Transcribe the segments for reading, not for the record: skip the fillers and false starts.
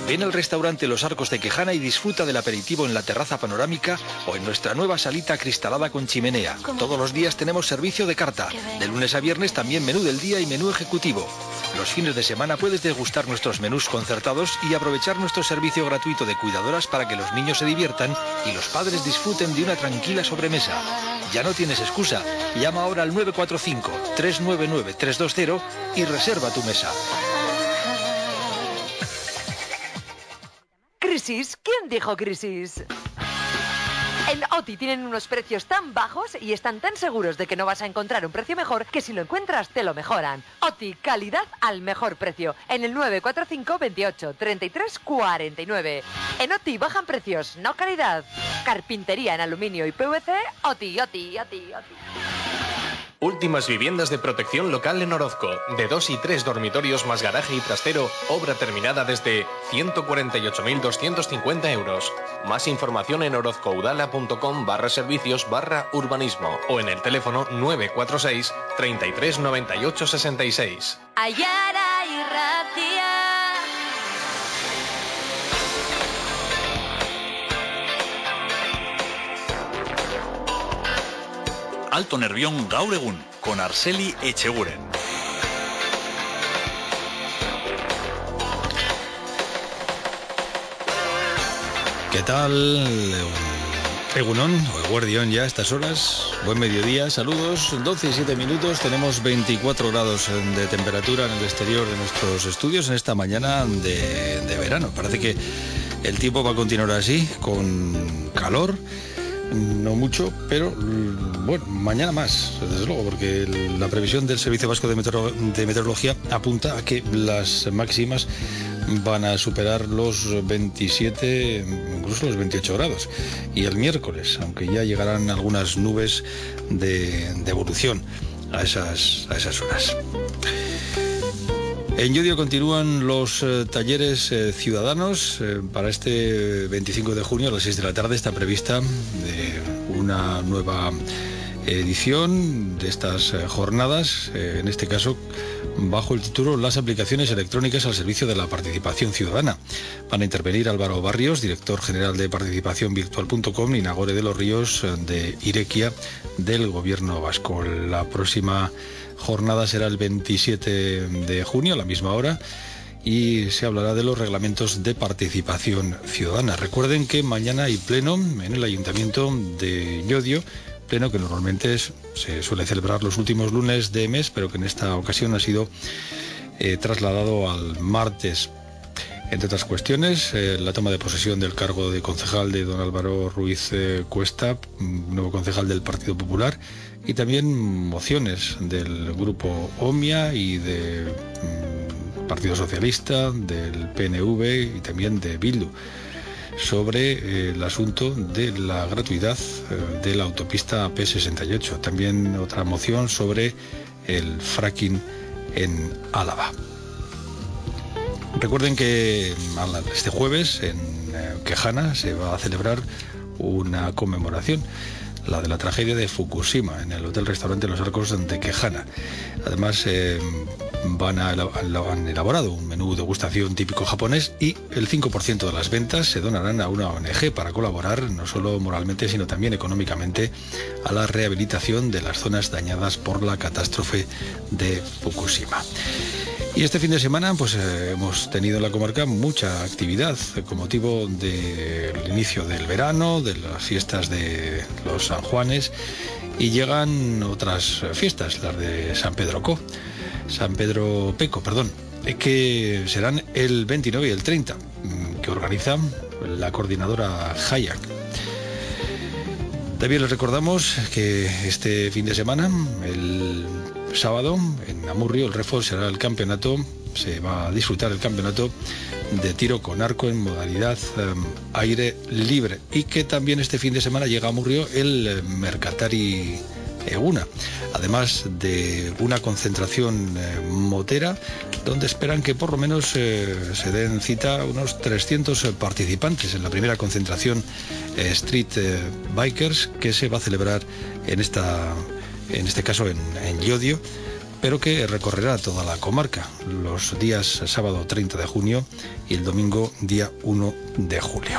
Ven al restaurante Los Arcos de Quejana y disfruta del aperitivo en la terraza panorámica o en nuestra nueva salita acristalada con chimenea. Todos los días tenemos servicio de carta. De lunes a viernes también menú del día y menú ejecutivo. Los fines de semana puedes degustar nuestros menús concertados y aprovechar nuestro servicio gratuito de cuidadoras para que los niños se diviertan y los padres disfruten de una tranquila sobremesa. Ya no tienes excusa. Llama ahora al 945-399-320 y reserva tu mesa. ¿Crisis? ¿Quién dijo crisis? En OTI tienen unos precios tan bajos y están tan seguros de que no vas a encontrar un precio mejor que si lo encuentras te lo mejoran. OTI, calidad al mejor precio. En el 945 28 33 49. En OTI bajan precios, no calidad. Carpintería en aluminio y PVC, OTI, OTI, OTI, OTI. Últimas viviendas de protección local en Orozco, de 2 y 3 dormitorios más garaje y trastero, obra terminada desde 148.250 euros. Más información en orozcoudala.com/servicios/urbanismo o en el teléfono 946 33 98 66. Ayara y Ratia. Alto Nervión gaur egun, con Arceli Echeguren. ¿Qué tal? Egunon, o Eguardión ya a estas horas. Buen mediodía, saludos. 12 y 7 minutos, tenemos 24 grados de temperatura en el exterior de nuestros estudios en esta mañana de verano. Parece que el tiempo va a continuar así, con calor. No mucho, pero bueno, mañana más, desde luego, porque la previsión del Servicio Vasco de Meteorología apunta a que las máximas van a superar los 27, incluso los 28 grados. Y el miércoles, aunque ya llegarán algunas nubes de evolución a esas horas. En Llodio continúan los talleres ciudadanos. Para este 25 de junio a las 6 de la tarde está prevista una nueva edición de estas jornadas, en este caso bajo el título Las aplicaciones electrónicas al servicio de la participación ciudadana. Van a intervenir Álvaro Barrios, director general de participacionvirtual.com, y Nagore de los Ríos, de Irekia, del Gobierno vasco. La próxima jornada será el 27 de junio a la misma hora y se hablará de los reglamentos de participación ciudadana. Recuerden que mañana hay pleno en el Ayuntamiento de Llodio, pleno que normalmente se suele celebrar los últimos lunes de mes, pero que en esta ocasión ha sido trasladado al martes. Entre otras cuestiones, la toma de posesión del cargo de concejal de don Álvaro Ruiz Cuesta, nuevo concejal del Partido Popular, y también mociones del Grupo OMIA y del Partido Socialista, del PNV y también de Bildu, sobre el asunto de la gratuidad de la autopista AP68. También otra moción sobre el fracking en Álava. Recuerden que este jueves en Quejana se va a celebrar una conmemoración, la de la tragedia de Fukushima, en el hotel-restaurante Los Arcos de Quejana. Además, han elaborado un menú de degustación típico japonés y el 5% de las ventas se donarán a una ONG para colaborar no solo moralmente, sino también económicamente a la rehabilitación de las zonas dañadas por la catástrofe de Fukushima. Y este fin de semana pues hemos tenido en la comarca mucha actividad con motivo del inicio del verano, de las fiestas de los San Juanes, y llegan otras fiestas, las de San Pedro Peco, que serán el 29 y el 30, que organiza la coordinadora Hayak. También les recordamos que este fin de semana, el sábado, en Amurrio, el Refol, será el campeonato, se va a disfrutar el campeonato de tiro con arco en modalidad aire libre, y que también este fin de semana llega a Amurrio el Mercatari Eguna, además de una concentración motera donde esperan que por lo menos se den cita unos 300 participantes en la primera concentración Street Bikers, que se va a celebrar en este caso en Llodio, pero que recorrerá toda la comarca los días sábado 30 de junio y el domingo día 1 de julio.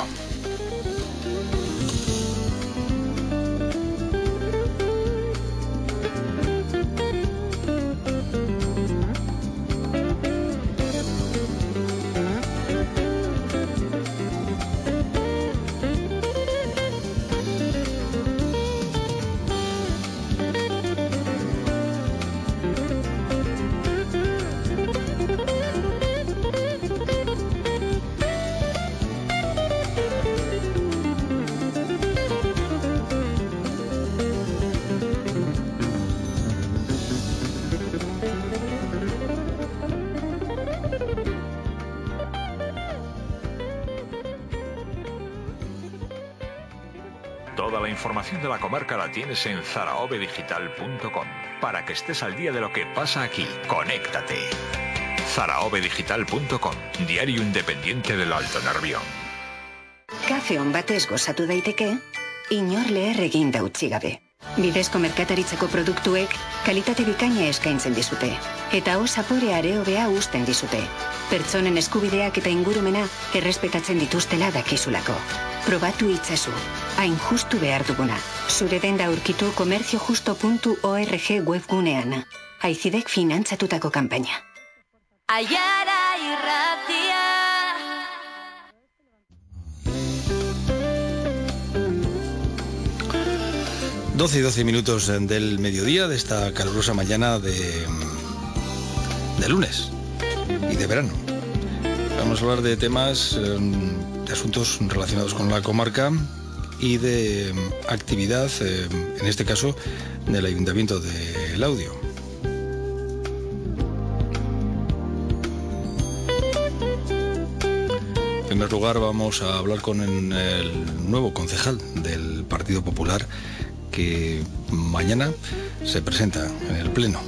Toda la información de la comarca la tienes en zaraobedigital.com. Para que estés al día de lo que pasa aquí, conéctate. zaraobedigital.com, diario independiente del Alto Nervión. Kafe on batez gozatu daiteke, inor leher eginda utzi gabe. Bidezko merkataritzako produktuek kalitate bikaina eskaintzen dizute. Eta zapore areobea uzten dizute. Pertsonen eskubideak eta ingurumena errespetatzen dituztela dakizulako. Probatu itzazu. Hain justu behar duguna. Zure denda aurkitu komertziojusto.org webgunean. Aizidek finantzatutako kanpaina. Aiara irratia. 12 y 12 minutos del mediodía de esta calurosa mañana de lunes y de verano. Vamos a hablar de temas, de asuntos relacionados con la comarca y de actividad, en este caso, del Ayuntamiento de Laudio. En primer lugar, vamos a hablar con el nuevo concejal del Partido Popular, que mañana se presenta en el Pleno.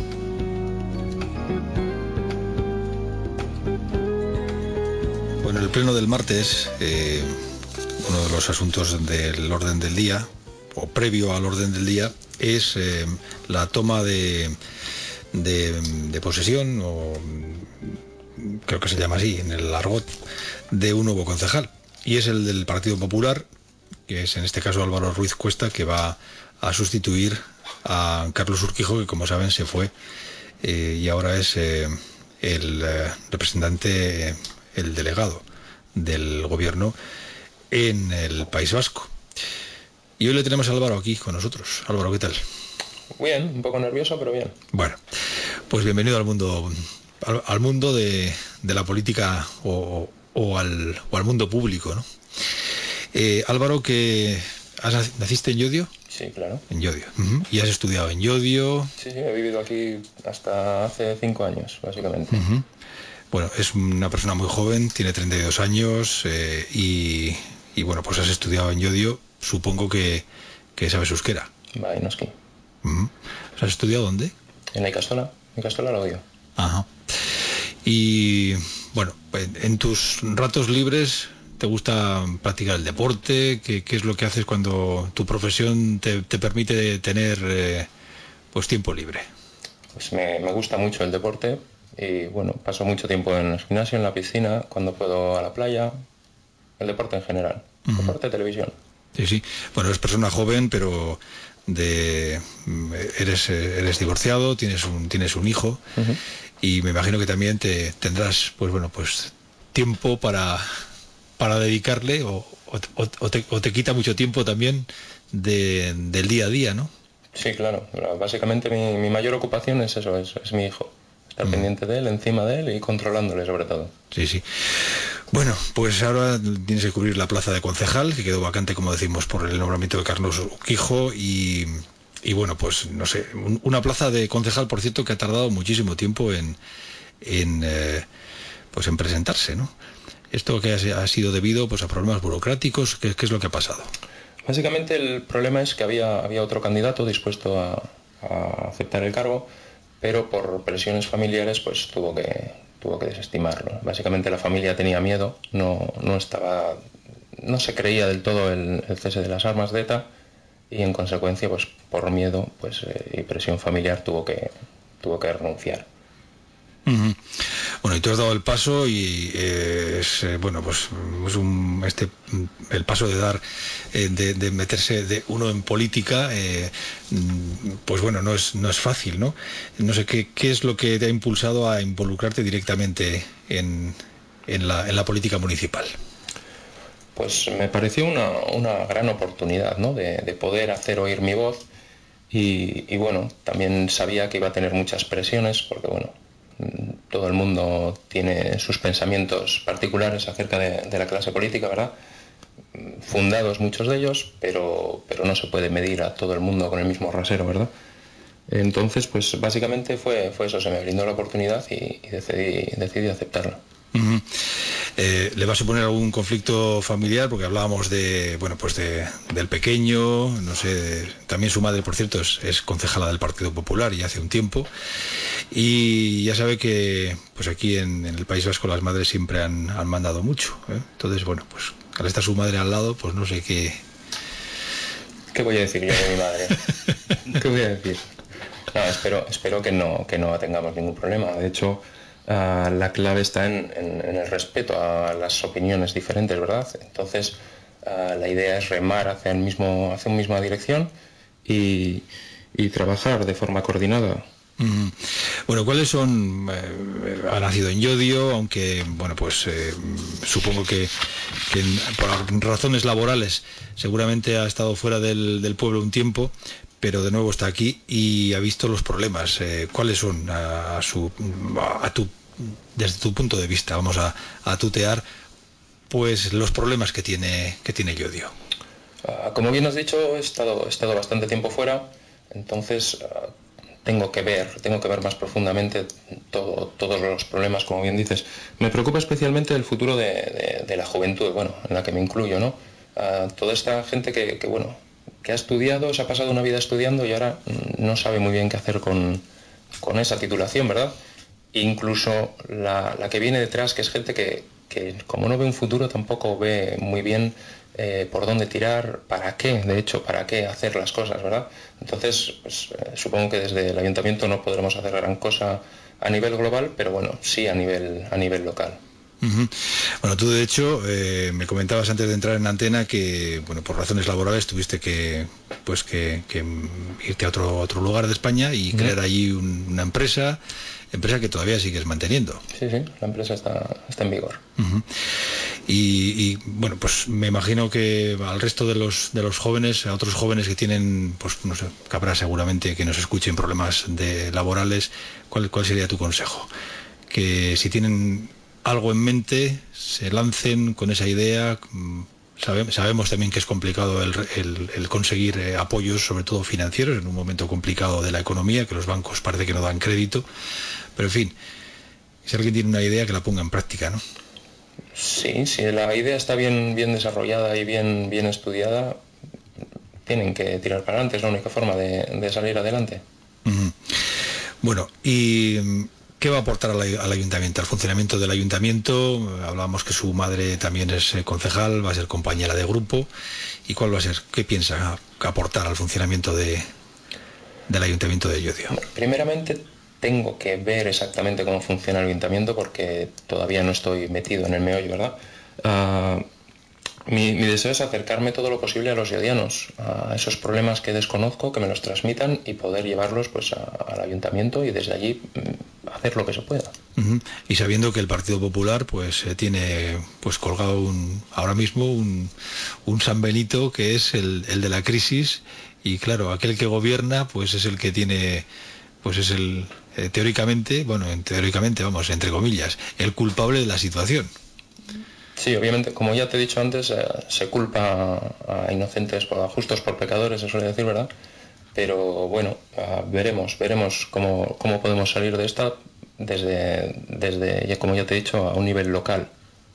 Bueno, el Pleno del martes, uno de los asuntos del orden del día, o previo al orden del día, es la toma de posesión, o creo que se llama así en el argot, de un nuevo concejal. Y es el del Partido Popular, que es en este caso Álvaro Ruiz Cuesta, que va a sustituir a Carlos Urquijo, que como saben se fue y ahora es el representante, el delegado del gobierno en el País Vasco. Y hoy le tenemos a Álvaro aquí con nosotros. Álvaro, ¿qué tal? Bien, un poco nervioso, pero bien. Bueno, pues bienvenido al mundo de la política o al mundo público, ¿no? Álvaro, que ¿naciste en Llodio? Sí, claro. En Llodio. Uh-huh. ¿Y has estudiado en Llodio? Sí, he vivido aquí hasta hace 5 años, básicamente. Uh-huh. Bueno, es una persona muy joven, tiene 32 años y bueno, pues has estudiado en Llodio, supongo que sabes euskera. Va, en Oski. Uh-huh. ¿Has estudiado dónde? En la Icastola Laudio. Ajá. Y bueno, en tus ratos libres, ¿te gusta practicar el deporte? ¿Qué es lo que haces cuando tu profesión te permite tener pues tiempo libre? Pues me gusta mucho el deporte y bueno, paso mucho tiempo en el gimnasio, en la piscina, cuando puedo a la playa, el deporte en general, uh-huh. Deporte, televisión. Sí. Bueno, eres persona joven, pero eres divorciado, tienes un hijo, uh-huh. Y me imagino que también tendrás pues tiempo para dedicarle o te quita mucho tiempo también del día a día, ¿no? Sí, claro. Básicamente mi mayor ocupación es eso, es mi hijo. Estar pendiente de él, encima de él y controlándole sobre todo. Sí. Bueno, pues ahora tienes que cubrir la plaza de concejal, que quedó vacante, como decimos, por el nombramiento de Carlos Urquijo y bueno, pues no sé, una plaza de concejal, por cierto, que ha tardado muchísimo tiempo en presentarse, ¿no? ¿Esto que ha sido debido pues a problemas burocráticos? ¿Qué es lo que ha pasado? Básicamente el problema es que había otro candidato dispuesto a aceptar el cargo, pero por presiones familiares pues tuvo que desestimarlo. Básicamente la familia tenía miedo, no se creía del todo el cese de las armas de ETA y en consecuencia pues por miedo y presión familiar tuvo que tuvo que renunciar. Bueno, y tú has dado el paso y bueno, pues es el paso de dar, de meterse de uno en política, pues bueno, no es fácil, ¿no? No sé qué es lo que te ha impulsado a involucrarte directamente en la política municipal. Pues me pareció una gran oportunidad, ¿no? de poder hacer oír mi voz y bueno, también sabía que iba a tener muchas presiones porque bueno, todo el mundo tiene sus pensamientos particulares acerca de la clase política, ¿verdad? Fundados muchos de ellos, pero no se puede medir a todo el mundo con el mismo rasero, ¿verdad? Entonces, pues básicamente fue eso, se me brindó la oportunidad y decidí aceptarla. ¿Le va a suponer algún conflicto familiar? Porque hablábamos del pequeño, no sé, también su madre, por cierto, es concejala del Partido Popular y hace un tiempo, y ya sabe que pues aquí en el País Vasco las madres siempre han mandado mucho, ¿eh? Entonces, bueno, pues al estar su madre al lado, pues no sé qué... ¿Qué voy a decir yo de mi madre? ¿Qué voy a decir? No, espero que no tengamos ningún problema. De hecho, la clave está en el respeto a las opiniones diferentes, ¿verdad? Entonces, la idea es remar hacia una misma dirección y trabajar de forma coordinada. Bueno, ¿cuáles son? Ha nacido en Llodio, aunque, bueno, pues supongo que por razones laborales seguramente ha estado fuera del pueblo un tiempo, pero de nuevo está aquí y ha visto los problemas. ¿Cuáles son desde tu punto de vista? Vamos a tutear pues los problemas que tiene Llodio. Como bien has dicho, he estado bastante tiempo fuera, entonces tengo que ver más profundamente todos los problemas, como bien dices. Me preocupa especialmente el futuro de la juventud, bueno, en la que me incluyo, ¿no? Toda esta gente que ha estudiado, se ha pasado una vida estudiando y ahora no sabe muy bien qué hacer con esa titulación, ¿verdad? Incluso la que viene detrás, que es gente que como no ve un futuro, tampoco ve muy bien por dónde tirar, para qué hacer las cosas, ¿verdad? Entonces, pues, supongo que desde el ayuntamiento no podremos hacer gran cosa a nivel global, pero bueno, sí a nivel local. Bueno, tú de hecho me comentabas antes de entrar en antena que, bueno, por razones laborales tuviste que irte a otro lugar de España y crear allí una empresa que todavía sigues manteniendo. Sí, la empresa está en vigor. Y bueno, pues me imagino que al resto de los jóvenes, a otros jóvenes que tienen, pues no sé, que habrá seguramente que nos escuchen problemas laborales, ¿cuál sería tu consejo? Que si tienen algo en mente, se lancen con esa idea. Sabemos también que es complicado el conseguir apoyos, sobre todo financieros, en un momento complicado de la economía, que los bancos parece que no dan crédito, pero en fin, si alguien tiene una idea, que la ponga en práctica, ¿no? Sí, si la idea está bien desarrollada y bien estudiada, tienen que tirar para adelante, es la única forma de salir adelante. Bueno, y ¿qué va a aportar al ayuntamiento, al funcionamiento del ayuntamiento? Hablábamos que su madre también es concejal, va a ser compañera de grupo. ¿Y cuál va a ser? ¿Qué piensa aportar al funcionamiento del ayuntamiento de Llodio? Primeramente, tengo que ver exactamente cómo funciona el ayuntamiento porque todavía no estoy metido en el meollo, ¿verdad? Mi deseo es acercarme todo lo posible a los llodianos, a esos problemas que desconozco, que me los transmitan y poder llevarlos pues al ayuntamiento y desde allí hacer lo que se pueda. Y sabiendo que el Partido Popular pues tiene pues colgado ahora mismo un San Benito que es el de la crisis, y claro, aquel que gobierna pues es el que tiene, pues es el teóricamente, vamos, entre comillas, el culpable de la situación. Sí, obviamente, como ya te he dicho antes, se culpa a inocentes, a justos por pecadores, se suele decir, ¿verdad? Pero bueno, veremos cómo podemos salir de esta desde, como ya te he dicho, a un nivel local.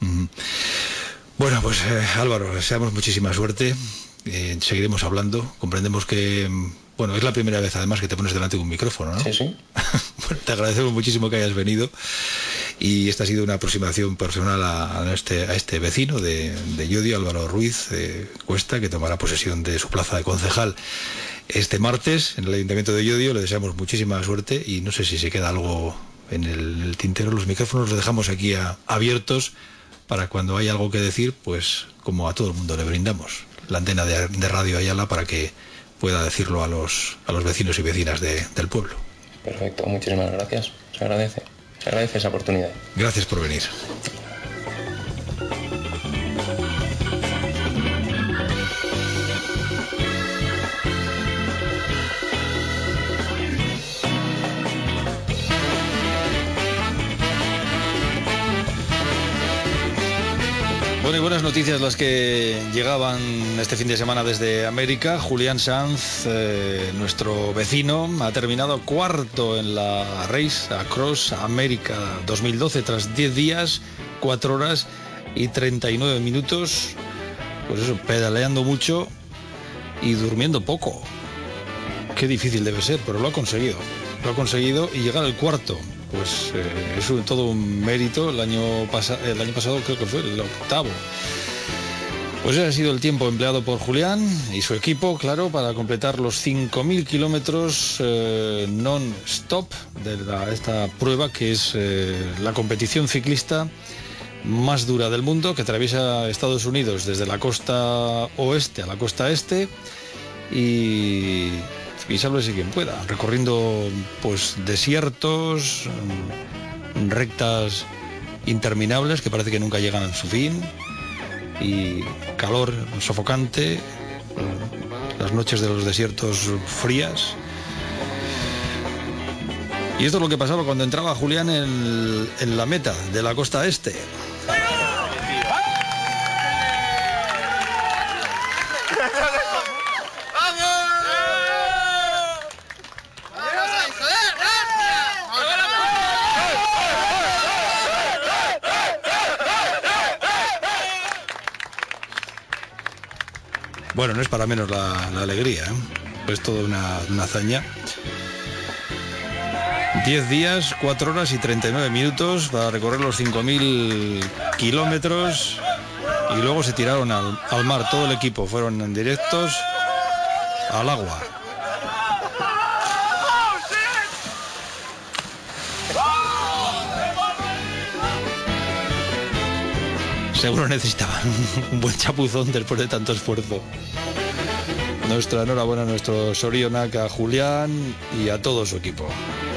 Bueno, pues Álvaro, deseamos muchísima suerte. Seguiremos hablando. Comprendemos que, bueno, es la primera vez además que te pones delante de un micrófono, ¿no? Sí. Bueno, te agradecemos muchísimo que hayas venido, y esta ha sido una aproximación personal a este vecino de Llodio, Álvaro Ruiz Cuesta, que tomará posesión de su plaza de concejal este martes en el Ayuntamiento de Llodio. Le deseamos muchísima suerte y no sé si se queda algo en el tintero. Los micrófonos los dejamos aquí abiertos para cuando haya algo que decir, pues como a todo el mundo le brindamos la antena de Radio Ayala para que pueda decirlo a los vecinos y vecinas del pueblo. Perfecto, muchísimas gracias. Se agradece esa oportunidad. Gracias por venir. Bueno, y buenas noticias las que llegaban este fin de semana desde América. Julián Sanz, nuestro vecino, ha terminado cuarto en la Race Across America 2012 tras 10 días, 4 horas y 39 minutos. Pues eso, pedaleando mucho y durmiendo poco. Qué difícil debe ser, pero lo ha conseguido. Lo ha conseguido y llegar al cuarto. Pues es todo un mérito. El año pasado creo que fue el octavo. Pues ese ha sido el tiempo empleado por Julián y su equipo, claro, para completar los 5.000 kilómetros non-stop de esta prueba, que es la competición ciclista más dura del mundo, que atraviesa Estados Unidos desde la costa oeste a la costa este y sálvese quien pueda, recorriendo pues desiertos, rectas interminables que parece que nunca llegan a su fin y calor sofocante, las noches de los desiertos frías. Y esto es lo que pasaba cuando entraba Julián en la meta de la costa este. Bueno, no es para menos la alegría, ¿eh? Es toda una hazaña. 10 días, 4 horas y 39 minutos para recorrer los 5.000 kilómetros y luego se tiraron al mar. Todo el equipo fueron en directos al agua. Seguro necesitaban un buen chapuzón después de tanto esfuerzo. Nuestra enhorabuena a nuestro Sorionak, a Julián y a todo su equipo.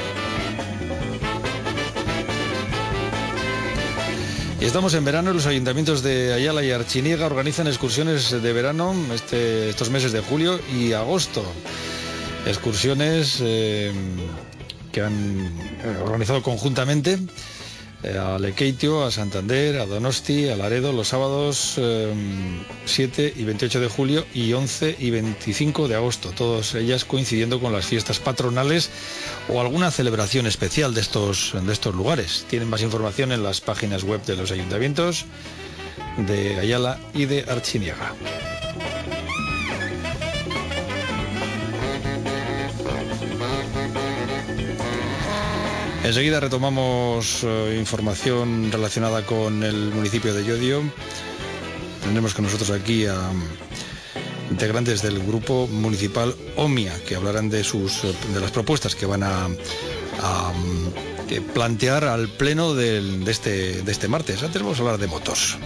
Y estamos en verano. Los ayuntamientos de Ayala y Archiniega organizan excursiones de verano estos meses de julio y agosto. Excursiones que han organizado conjuntamente a Lekeitio, a Santander, a Donosti, a Laredo, los sábados 7 y 28 de julio y 11 y 25 de agosto, todas ellas coincidiendo con las fiestas patronales o alguna celebración especial de estos lugares. Tienen más información en las páginas web de los ayuntamientos de Ayala y de Archiniega. Enseguida retomamos información relacionada con el municipio de Llodio. Tendremos con nosotros aquí a integrantes del grupo municipal OMIA, que hablarán de las propuestas que van a plantear al pleno de este martes. Antes vamos a hablar de motos.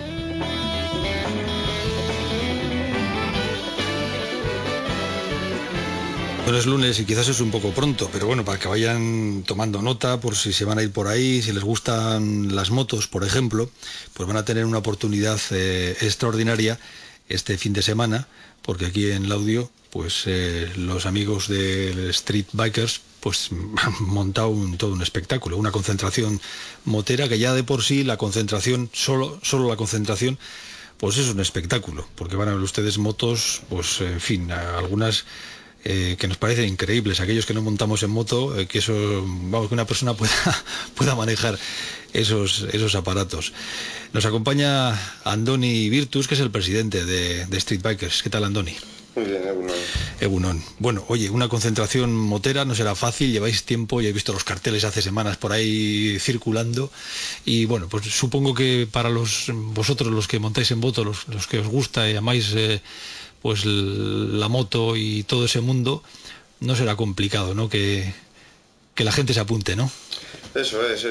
Bueno, es lunes y quizás es un poco pronto, pero bueno, para que vayan tomando nota por si se van a ir por ahí, si les gustan las motos, por ejemplo, pues van a tener una oportunidad extraordinaria este fin de semana, porque aquí en Laudio, pues los amigos de Street Bikers pues han montado todo un espectáculo, una concentración motera que ya de por sí la concentración, solo la concentración, pues es un espectáculo, porque van a ver ustedes motos, pues en fin, algunas que nos parecen increíbles, aquellos que no montamos en moto, que una persona pueda manejar esos aparatos. Nos acompaña Andoni Virtus, que es el presidente de Street Bikers. ¿Qué tal, Andoni? Muy bien, Egunon. Bueno, oye, una concentración motera no será fácil, lleváis tiempo, ya he visto los carteles hace semanas por ahí circulando, y bueno, pues supongo que para vosotros los que montáis en moto, los que os gusta y amáis pues la moto y todo ese mundo, no será complicado, ¿no? Que la gente se apunte, ¿no? Eso es.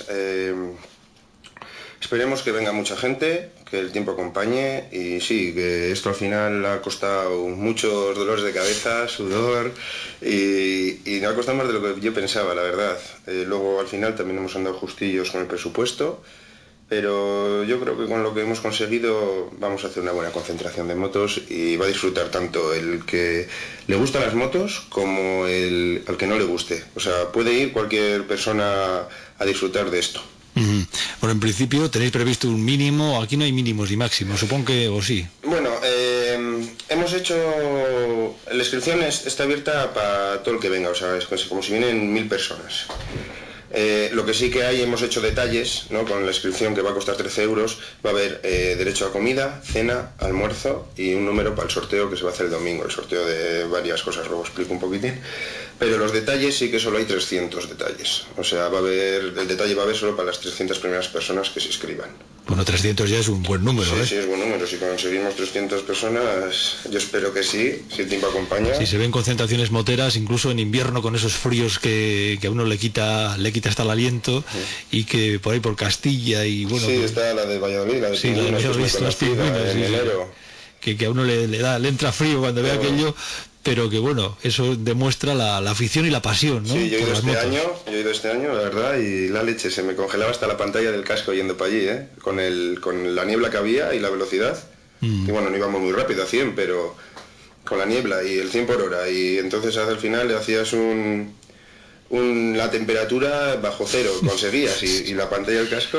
Esperemos que venga mucha gente, que el tiempo acompañe, y sí, que esto al final ha costado muchos dolores de cabeza, sudor, y ha costado más de lo que yo pensaba, la verdad. Luego al final también hemos andado justillos con el presupuesto, pero yo creo que con lo que hemos conseguido vamos a hacer una buena concentración de motos y va a disfrutar tanto el que le gustan las motos como al que no le guste. O sea, puede ir cualquier persona a disfrutar de esto. Bueno, en principio tenéis previsto un mínimo, aquí no hay mínimos ni máximos, supongo que o sí. Bueno, hemos hecho, la inscripción está abierta para todo el que venga, o sea, es como si vienen 1000 personas. Lo que sí que hemos hecho detalles, ¿no? Con la inscripción, que va a costar 13 euros, va a haber derecho a comida, cena, almuerzo y un número para el sorteo que se va a hacer el domingo, el sorteo de varias cosas, luego explico un poquitín. Pero los detalles sí que solo hay 300 detalles, o sea, el detalle va a haber solo para las 300 primeras personas que se inscriban. Bueno, 300 ya es un buen número, sí, ¿eh? Sí, es buen número. Si conseguimos 300 personas, yo espero que sí, si el tiempo acompaña. Sí, se ven concentraciones moteras, incluso en invierno, con esos fríos que a uno le quita hasta el aliento, y que por ahí por Castilla y bueno... Sí, está la de Valladolid, la de Pingüinos, las Pingüinos, en enero. Que a uno le entra frío cuando ve aquello, pero que bueno, eso demuestra la afición y la pasión, ¿no? Sí, yo he ido este año, la verdad, y la leche, se me congelaba hasta la pantalla del casco yendo para allí, con la niebla que había y la velocidad, que bueno, no íbamos muy rápido a 100, pero con la niebla y el 100 por hora, y entonces al final le hacías la temperatura bajo cero, conseguías, y la pantalla del casco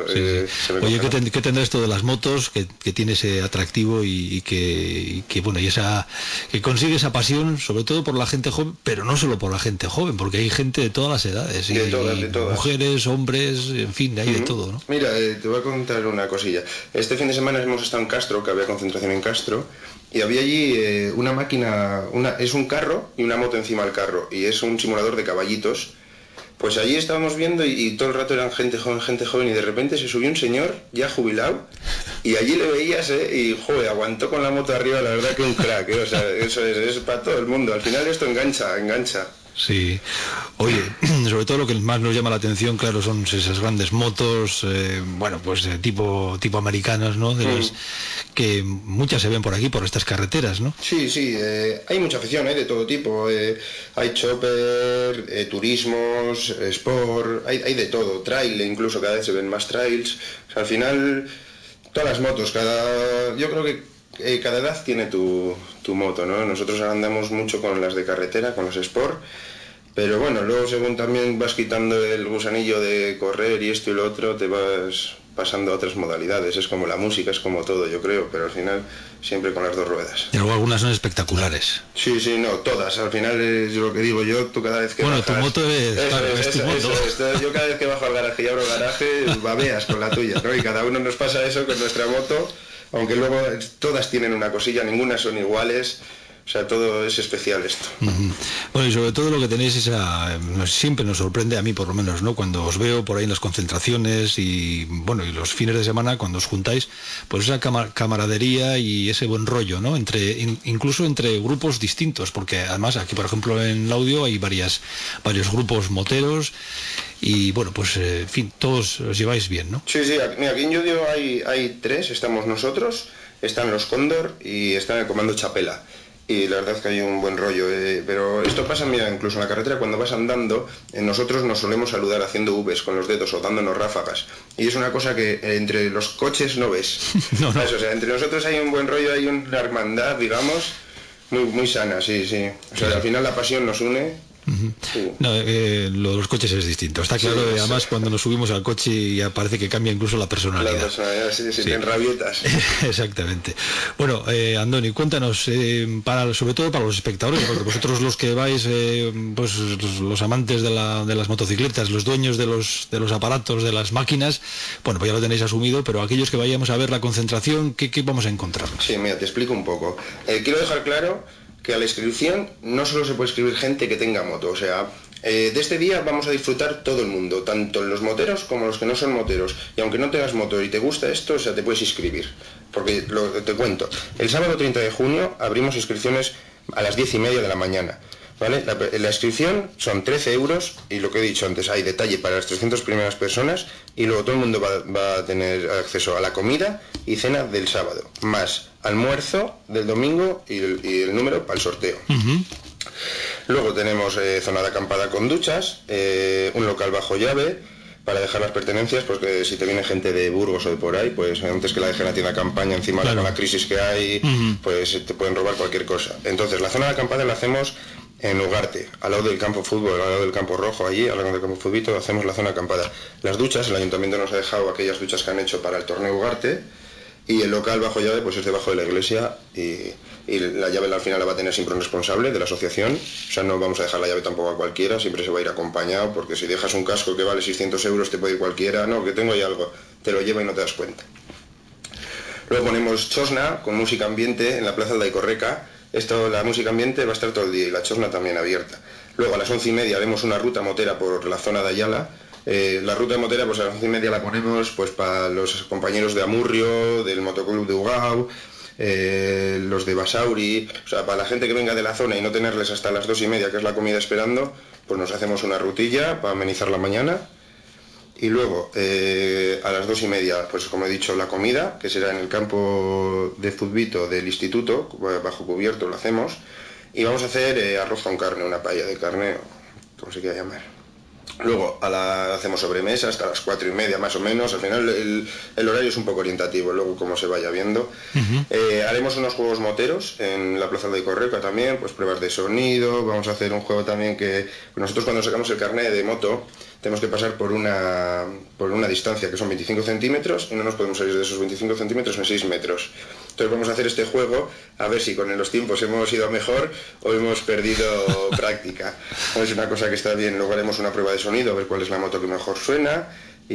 se me Oye, ¿qué tendrá esto de las motos que tiene ese atractivo y que bueno, y que consigue esa pasión, sobre todo por la gente joven, pero no solo por la gente joven, porque hay gente de todas las edades, de todas. Mujeres, hombres, en fin, hay de todo, ¿no? Mira, te voy a contar una cosilla. Este fin de semana hemos estado en Castro, que había concentración en Castro, y había allí una máquina, es un carro y una moto encima del carro, y es un simulador de caballitos. Pues allí estábamos viendo y todo el rato eran gente joven, y de repente se subió un señor ya jubilado, y allí le veías, y joder, aguantó con la moto arriba, la verdad que un crack, o sea, eso es para todo el mundo, al final esto engancha. Sí, oye, sobre todo lo que más nos llama la atención, claro, son esas grandes motos, bueno, pues tipo americanas, ¿no? De las que muchas se ven por aquí, por estas carreteras, ¿no? Sí, hay mucha afición, de todo tipo, hay chopper, turismos, sport, hay de todo, trail, incluso cada vez se ven más trails, o sea, al final, todas las motos, yo creo que cada edad tiene tu moto, ¿no? Nosotros andamos mucho con las de carretera, con los sport, pero bueno, luego según también vas quitando el gusanillo de correr y esto y lo otro, te vas pasando a otras modalidades. Es como la música, es como todo, yo creo, pero al final siempre con las dos ruedas. Y luego algunas son espectaculares. Sí, no, todas. Al final es lo que digo yo, tú cada vez que bajas... tu moto es tu moto. Yo cada vez que bajo al garaje y abro el garaje, babeas con la tuya, ¿no? Y cada uno nos pasa eso con nuestra moto, aunque luego todas tienen una cosilla, ninguna son iguales. O sea, todo es especial esto. Bueno, y sobre todo lo que tenéis siempre nos sorprende, a mí por lo menos, ¿no? Cuando os veo por ahí en las concentraciones y bueno, y los fines de semana, cuando os juntáis, pues esa camaradería y ese buen rollo, ¿no? Incluso entre grupos distintos, porque además aquí, por ejemplo, en Laudio hay varios grupos moteros y bueno, pues en fin, todos os lleváis bien, ¿no? Sí, mira, aquí en Llodio hay 3, estamos nosotros, están los Cóndor y están el Comando Chapela. Y la verdad es que hay un buen rollo, pero esto pasa, mira, incluso en la carretera cuando vas andando, nosotros nos solemos saludar haciendo Vs con los dedos o dándonos ráfagas, y es una cosa que entre los coches no ves. No. O sea, entre nosotros hay un buen rollo, hay una hermandad, digamos, muy sana, sí. O sea, al final la pasión nos une. Sí. No, lo de los coches es distinto, está claro, sí, además cuando nos subimos al coche ya parece que cambia incluso la personalidad. La personalidad, sí, tienen rabietas. Exactamente. Bueno, Andoni, cuéntanos, sobre todo para los espectadores, porque vosotros los que vais, pues los amantes de las motocicletas, los dueños de los aparatos, de las máquinas, bueno, pues ya lo tenéis asumido, pero aquellos que vayamos a ver la concentración, ¿qué vamos a encontrar? Sí, mira, te explico un poco. Quiero dejar claro que a la inscripción no solo se puede inscribir gente que tenga moto, o sea, de este día vamos a disfrutar todo el mundo, tanto los moteros como los que no son moteros, y aunque no tengas moto y te gusta esto, o sea, te puedes inscribir. porque te cuento, el sábado 30 de junio abrimos inscripciones a las 10:30 de la mañana. ¿Vale? La inscripción son 13 euros y lo que he dicho antes, hay detalle para las 300 primeras personas y luego todo el mundo va a tener acceso a la comida y cena del sábado, más almuerzo del domingo y el número para el sorteo. Luego tenemos zona de acampada con duchas, un local bajo llave para dejar las pertenencias, porque si te viene gente de Burgos o de por ahí, pues antes que la dejen a tienda de campaña, encima con la crisis que hay, pues te pueden robar cualquier cosa. Entonces la zona de acampada la hacemos en Ugarte, al lado del campo de fútbol, al lado del campo rojo, allí, al lado del campo de fútbol, hacemos la zona acampada. Las duchas, el ayuntamiento nos ha dejado aquellas duchas que han hecho para el torneo Ugarte, y el local bajo llave pues es debajo de la iglesia, y la llave al final la va a tener siempre un responsable de la asociación, o sea, no vamos a dejar la llave tampoco a cualquiera, siempre se va a ir acompañado, porque si dejas un casco que vale 600 euros te puede ir cualquiera, no, que tengo ahí algo, te lo lleva y no te das cuenta. Luego ponemos chosna con música ambiente en la plaza de Correca. La música ambiente va a estar todo el día y la chosna también abierta. Luego a las 11:30 haremos una ruta motera por la zona de Ayala. La ruta motera pues a las 11:30 la ponemos pues para los compañeros de Amurrio, del motoclub de Ugao, los de Basauri, o sea, para la gente que venga de la zona y no tenerles hasta las 2:30, que es la comida esperando, pues nos hacemos una rutilla para amenizar la mañana. Y luego, a las 2:30, pues como he dicho, la comida, que será en el campo de fútbol del instituto, bajo cubierto lo hacemos, y vamos a hacer arroz con carne, una paella de carne, o como se quiera llamar. Luego hacemos sobremesa hasta las 4:30 más o menos, al final el horario es un poco orientativo, luego como se vaya viendo. Haremos unos juegos moteros en la plaza de Correca también, pues pruebas de sonido, vamos a hacer un juego también que nosotros cuando sacamos el carnet de moto tenemos que pasar por una distancia que son 25 centímetros y no nos podemos salir de esos 25 centímetros en 6 metros. Entonces vamos a hacer este juego a ver si con los tiempos hemos ido mejor o hemos perdido práctica. Es una cosa que está bien. Luego haremos una prueba de sonido a ver cuál es la moto que mejor suena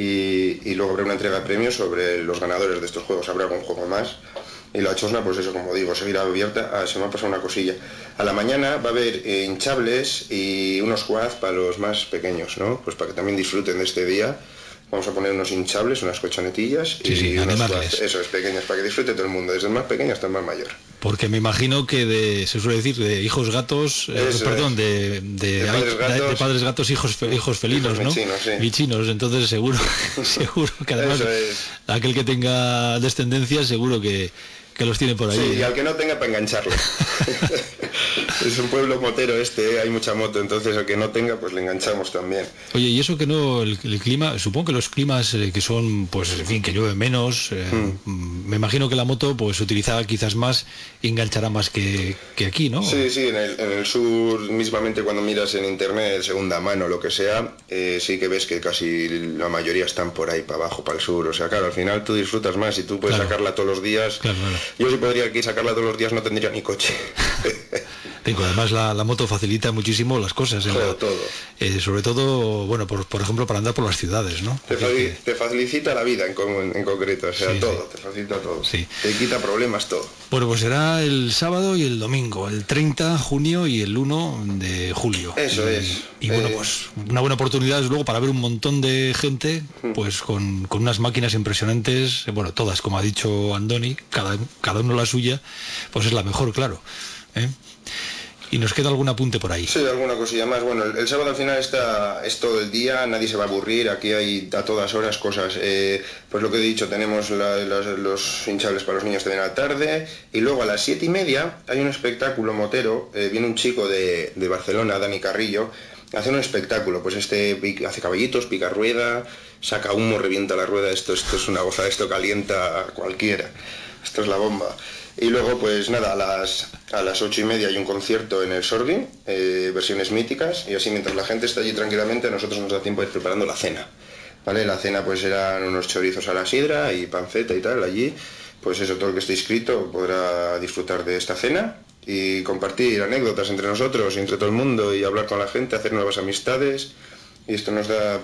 y luego habrá una entrega de premios sobre los ganadores de estos juegos. Habrá algún juego más. Y la chosna, pues eso, como digo, seguirá abierta. Se me ha pasado una cosilla. A la mañana va a haber hinchables y unos quads para los más pequeños, ¿no? Pues para que también disfruten de este día. Vamos a poner unos hinchables, unas colchonetillas y unos quads. Eso es, pequeños, para que disfrute todo el mundo, desde el más pequeño hasta el más mayor. Porque me imagino que se suele decir de hijos gatos, de padres gatos, hijos felinos, ¿no? Bichinos, entonces seguro que además aquel que tenga descendencia seguro que los tiene por ahí. Sí, y al que no tenga para engancharlo. Es un pueblo motero hay mucha moto, entonces al que no tenga pues le enganchamos también. Oye, y eso que no, el clima, supongo que los climas que son, pues en fin, que llueve menos, me imagino que la moto pues se utiliza quizás más y enganchará más que aquí, ¿no? Sí, en el sur mismamente cuando miras en internet, segunda mano, lo que sea, sí que ves que casi la mayoría están por ahí, para abajo, para el sur, o sea, claro, al final tú disfrutas más y tú puedes sacarla todos los días. Claro. Yo si podría aquí sacarla todos los días no tendría ni coche. Además la moto facilita muchísimo las cosas. Todo. Sobre todo, bueno, por ejemplo, para andar por las ciudades, ¿no? Te facilita la vida en concreto, o sea, todo, te facilita todo. Sí. Te quita problemas todo. Bueno, pues será el sábado y el domingo, el 30 de junio y el 1 de julio. Eso es. Y bueno, pues una buena oportunidad desde luego para ver un montón de gente, pues con unas máquinas impresionantes, bueno, todas, como ha dicho Andoni, cada uno la suya, pues es la mejor, claro. Y nos queda algún apunte por ahí. Sí, alguna cosilla más. Bueno, el sábado al final es todo el día, nadie se va a aburrir, aquí hay a todas horas cosas. Pues lo que he dicho, tenemos los hinchables para los niños también a la tarde, y luego a las 7:30 hay un espectáculo motero, viene un chico de Barcelona, Dani Carrillo, hace un espectáculo, pues hace caballitos, pica rueda, saca humo, revienta la rueda, esto es una gozada, esto calienta a cualquiera, esto es la bomba. Y luego, pues nada, a las 8:30 hay un concierto en el Sordi, versiones míticas, y así mientras la gente está allí tranquilamente, a nosotros nos da tiempo de ir preparando la cena. ¿Vale? La cena pues eran unos chorizos a la sidra y panceta y tal, allí, pues eso, todo el que esté inscrito podrá disfrutar de esta cena y compartir anécdotas entre nosotros y entre todo el mundo y hablar con la gente, hacer nuevas amistades, y esto nos da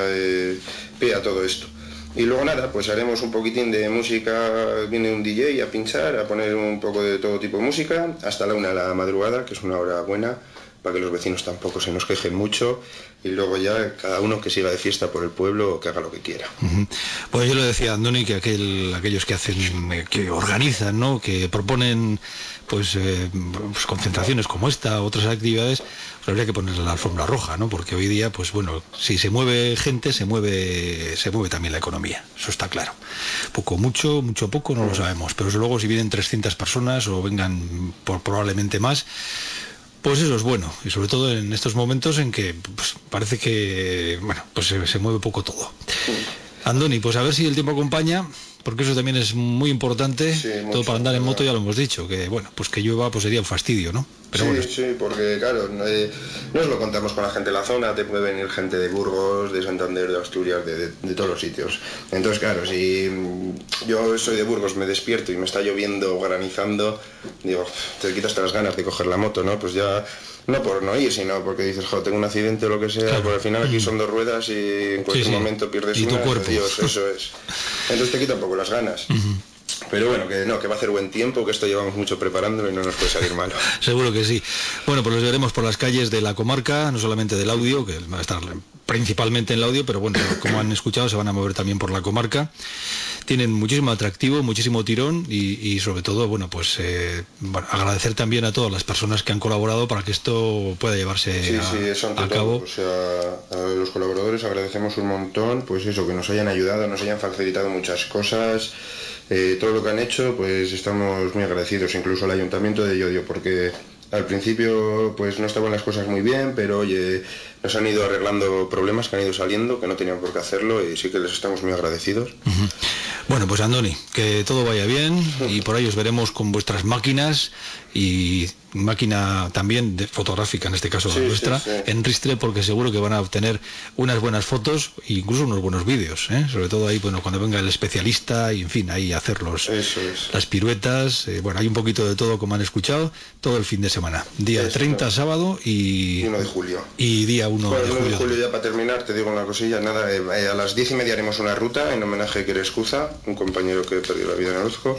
pie a todo esto. Y luego nada, pues haremos un poquitín de música, viene un DJ a pinchar, a poner un poco de todo tipo de música, hasta la 1 de la madrugada, que es una hora buena, para que los vecinos tampoco se nos quejen mucho, y luego ya cada uno que siga de fiesta por el pueblo o que haga lo que quiera. Pues yo le decía a Andoni que aquellos que hacen, que organizan, ¿no?, que proponen pues concentraciones como esta, otras actividades, pues habría que ponerle la alfombra roja, ¿no? Porque hoy día, pues bueno, si se mueve gente, se mueve también la economía, eso está claro. Poco, mucho, poco, no lo sabemos, pero luego si vienen 300 personas o vengan probablemente más, pues eso es bueno, y sobre todo en estos momentos en que pues, parece que, bueno, pues se mueve poco todo. Andoni, pues a ver si el tiempo acompaña, porque eso también es muy importante, sí, todo mucho, para andar en moto ya lo hemos dicho, que bueno, pues que llueva pues sería un fastidio, ¿no? Pero sí, bueno. Sí, porque claro, nos lo contamos con la gente de la zona, te puede venir gente de Burgos, de Santander, de Asturias, de todos los sitios. Entonces claro, si yo soy de Burgos, me despierto y me está lloviendo, granizando, digo, te quitas las ganas de coger la moto, ¿no? Pues ya, no por no ir, sino porque dices, joder, tengo un accidente o lo que sea, claro. Porque al final aquí son 2 ruedas y en cualquier momento pierdes y una, tu cuerpo. Dios, eso es. Entonces te quita un poco las ganas. Pero bueno, que va a hacer buen tiempo, que esto llevamos mucho preparándolo y no nos puede salir malo. Seguro que sí. Bueno, pues los veremos por las calles de la comarca, no solamente del audio, que va a estar principalmente en el audio, pero bueno, como han escuchado, se van a mover también por la comarca. Tienen muchísimo atractivo, muchísimo tirón y sobre todo, bueno, pues agradecer también a todas las personas que han colaborado para que esto pueda llevarse a cabo. O sea, a los colaboradores agradecemos un montón, pues eso, que nos hayan ayudado, nos hayan facilitado muchas cosas. Todo lo que han hecho, pues estamos muy agradecidos, incluso al Ayuntamiento de Llodio, porque al principio pues no estaban las cosas muy bien, pero oye, nos han ido arreglando problemas que han ido saliendo, que no tenían por qué hacerlo, y sí que les estamos muy agradecidos. Bueno, pues Andoni, que todo vaya bien y por ahí os veremos con vuestras máquinas y máquina también fotográfica, en este caso la nuestra, en Ristre, porque seguro que van a obtener unas buenas fotos e incluso unos buenos vídeos, ¿eh? Sobre todo ahí, bueno, cuando venga el especialista y en fin, ahí hacer las piruetas, bueno, hay un poquito de todo como han escuchado, todo el fin de semana, día 30 sábado y 1 de julio. Y día 1 de julio. 1 de julio ya para terminar, te digo una cosilla, nada, a las 10:30 haremos una ruta en homenaje a Querescuza, un compañero que perdió la vida en Orozco,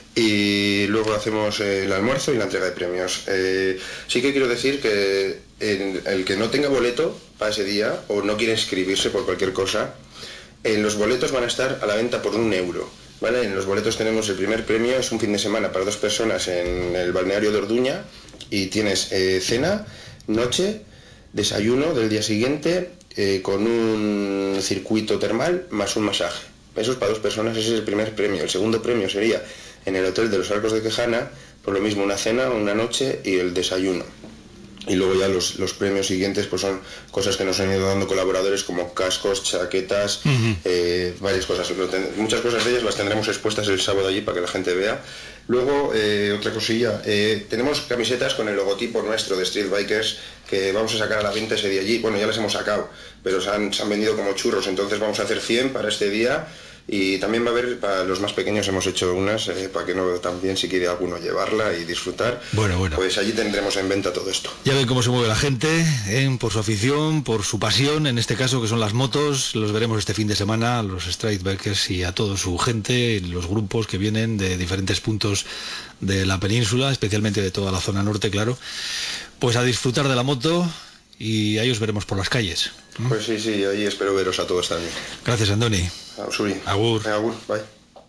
y luego hacemos el almuerzo y la entrega de premios. Sí que quiero decir que el que no tenga boleto para ese día o no quiere inscribirse por cualquier cosa, los boletos van a estar a la venta por €1, ¿vale? En los boletos tenemos el primer premio, es un fin de semana para 2 personas en el balneario de Orduña y tienes cena, noche, desayuno del día siguiente con un circuito termal más un masaje. Eso es para 2 personas, ese es el primer premio. El segundo premio sería en el Hotel de los Arcos de Quejana, por lo mismo una cena, una noche y el desayuno. Y luego ya los premios siguientes pues son cosas que nos han ido dando colaboradores como cascos, chaquetas, varias cosas. Muchas cosas de ellas las tendremos expuestas el sábado allí para que la gente vea. Luego, otra cosilla, tenemos camisetas con el logotipo nuestro de Street Bikers que vamos a sacar a la venta ese día allí. Bueno, ya las hemos sacado, pero se han vendido como churros, entonces vamos a hacer 100 para este día. Y también va a haber, para los más pequeños hemos hecho unas, para que no también si quiere alguno llevarla y disfrutar. Bueno. Pues allí tendremos en venta todo esto. Ya ven cómo se mueve la gente, por su afición, por su pasión, en este caso que son las motos. Los veremos este fin de semana, los Street Bikers y a toda su gente, los grupos que vienen de diferentes puntos de la península, especialmente de toda la zona norte, claro. Pues a disfrutar de la moto y ahí os veremos por las calles. Pues sí, ahí espero veros a todos también. Gracias, Andoni. Agur, bye.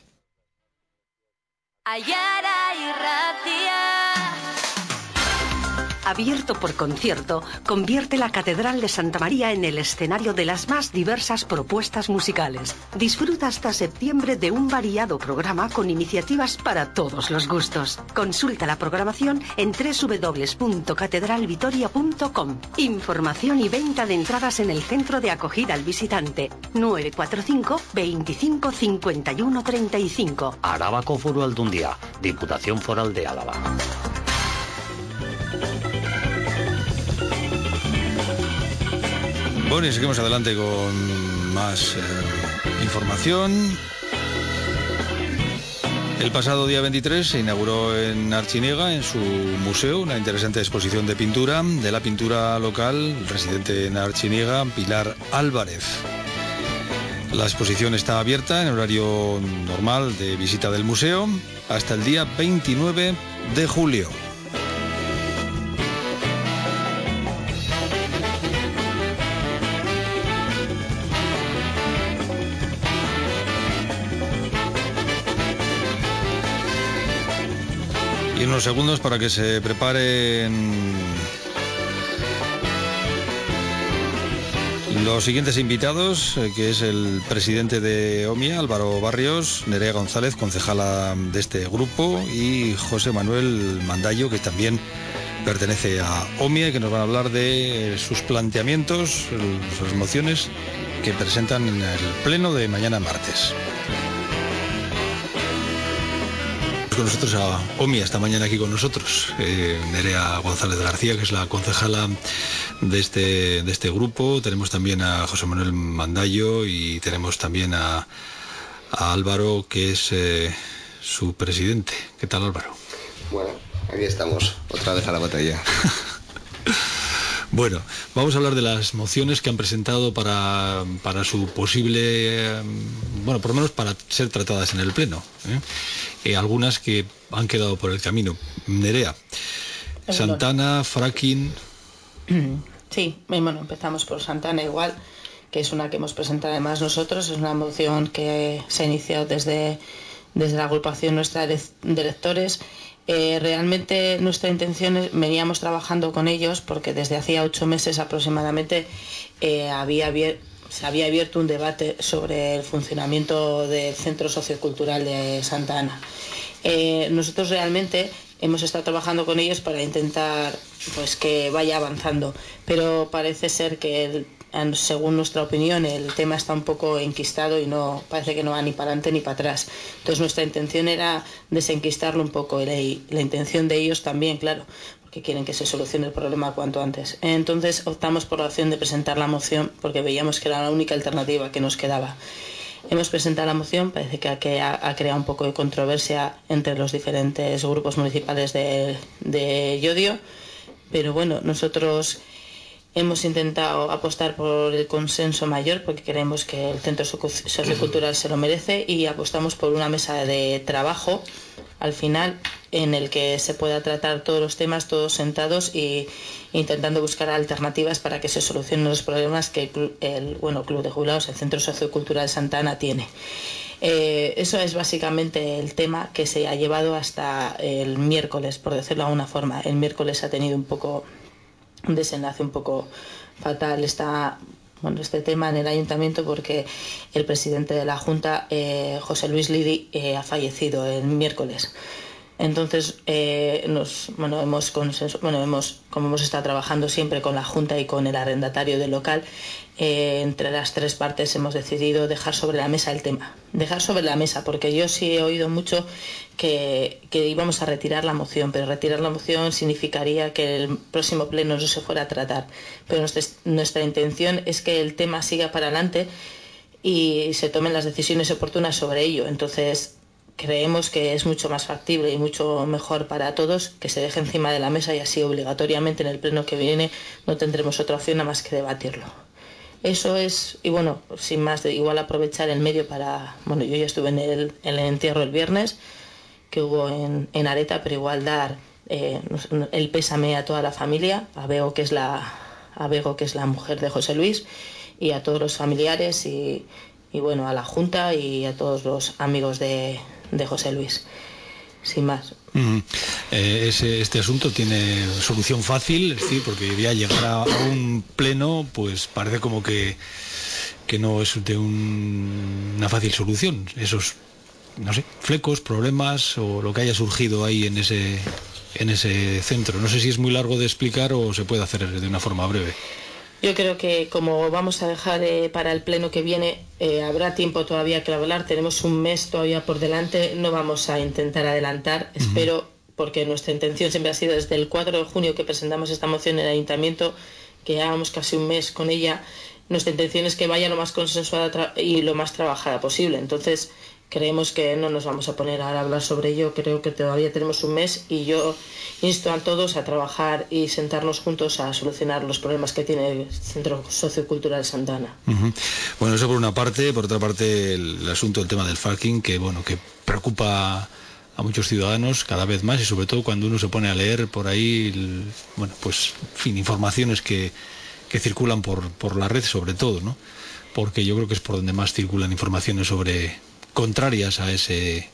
Ayara y Ratia. Abierto por concierto, convierte la Catedral de Santa María en el escenario de las más diversas propuestas musicales. Disfruta hasta septiembre de un variado programa con iniciativas para todos los gustos. Consulta la programación en www.catedralvitoria.com. Información y venta de entradas en el centro de acogida al visitante 945 25 51 35. Arabako Foru Aldundia, Diputación Foral de Álava. Bueno, y seguimos adelante con más información. El pasado día 23 se inauguró en Artziniega, en su museo, una interesante exposición de pintura de la pintura local, residente en Artziniega, Pilar Álvarez. La exposición está abierta en horario normal de visita del museo hasta el día 29 de julio. Y unos segundos para que se preparen los siguientes invitados, que es el presidente de OMIA, Álvaro Barrios, Nerea González, concejala de este grupo, y José Manuel Mandayo, que también pertenece a OMIA, y que nos van a hablar de sus planteamientos, sus mociones que presentan en el pleno de mañana martes. Con nosotros a OMIA esta mañana aquí con nosotros, Nerea González García, que es la concejala de este grupo. Tenemos también a José Manuel Mandayo y tenemos también a Álvaro, que es su presidente. ¿Qué tal, Álvaro? Bueno, aquí estamos, otra vez a la batalla. Bueno, vamos a hablar de las mociones que han presentado para su posible, bueno, por lo menos para ser tratadas en el Pleno. Algunas que han quedado por el camino. Nerea, Santana, fracking. Sí, bueno, empezamos por Santana igual, que es una que hemos presentado además nosotros. Es una moción que se ha iniciado desde la agrupación nuestra de electores. Realmente nuestra intención es, veníamos trabajando con ellos porque desde hacía 8 meses aproximadamente se había abierto un debate sobre el funcionamiento del Centro Sociocultural de Santa Ana. Nosotros realmente hemos estado trabajando con ellos para intentar pues que vaya avanzando, pero parece ser que según nuestra opinión el tema está un poco enquistado y no parece que no va ni para adelante ni para atrás. Entonces nuestra intención era desenquistarlo un poco, y la intención de ellos también, claro, porque quieren que se solucione el problema cuanto antes. Entonces optamos por la opción de presentar la moción porque veíamos que era la única alternativa que nos quedaba. Hemos presentado la moción, parece que ha creado un poco de controversia entre los diferentes grupos municipales de Llodio, pero bueno, nosotros hemos intentado apostar por el consenso mayor porque creemos que el Centro Sociocultural se lo merece, y apostamos por una mesa de trabajo al final en el que se pueda tratar todos los temas, todos sentados, y intentando buscar alternativas para que se solucionen los problemas que el Club de Jubilados, el Centro Sociocultural Santa Ana, tiene. Eso es básicamente el tema que se ha llevado hasta el miércoles, por decirlo de alguna forma. El miércoles ha tenido un desenlace un poco fatal este tema en el ayuntamiento porque el presidente de la Junta, José Luis Lidi, ha fallecido el miércoles. Entonces como hemos estado trabajando siempre con la Junta y con el arrendatario del local, entre las 3 partes hemos decidido dejar sobre la mesa el tema. Dejar sobre la mesa, porque yo sí he oído mucho que íbamos a retirar la moción, pero retirar la moción significaría que el próximo pleno no se fuera a tratar. Pero nuestra intención es que el tema siga para adelante y se tomen las decisiones oportunas sobre ello. Entonces creemos que es mucho más factible y mucho mejor para todos que se deje encima de la mesa, y así obligatoriamente en el pleno que viene no tendremos otra opción nada más que debatirlo. Eso es, y bueno, sin más, igual aprovechar el medio para, bueno, yo ya estuve en el entierro el viernes que hubo en Areta, pero igual dar el pésame a toda la familia, a Bego, que es la mujer de José Luis, y a todos los familiares y bueno, a la Junta y a todos los amigos de José Luis. Sin más. Este asunto tiene solución fácil, es decir, porque ya llegar a un pleno pues parece como que no es de una fácil solución. Esos, no sé, flecos, problemas o lo que haya surgido ahí en ese centro. No sé si es muy largo de explicar o se puede hacer de una forma breve. Yo creo que como vamos a dejar para el pleno que viene, habrá tiempo todavía que hablar, tenemos un mes todavía por delante, no vamos a intentar adelantar, espero, porque nuestra intención siempre ha sido desde el 4 de junio que presentamos esta moción en el ayuntamiento, que llevamos casi un mes con ella, nuestra intención es que vaya lo más consensuada y lo más trabajada posible. Entonces creemos que no nos vamos a poner ahora a hablar sobre ello, creo que todavía tenemos un mes, y yo insto a todos a trabajar y sentarnos juntos a solucionar los problemas que tiene el Centro Sociocultural Santa Ana. Bueno, eso por una parte. Por otra parte, el asunto del tema del fracking, que preocupa a muchos ciudadanos cada vez más, y sobre todo cuando uno se pone a leer por ahí, informaciones que circulan por la red, sobre todo, ¿no? Porque yo creo que es por donde más circulan informaciones contrarias a ese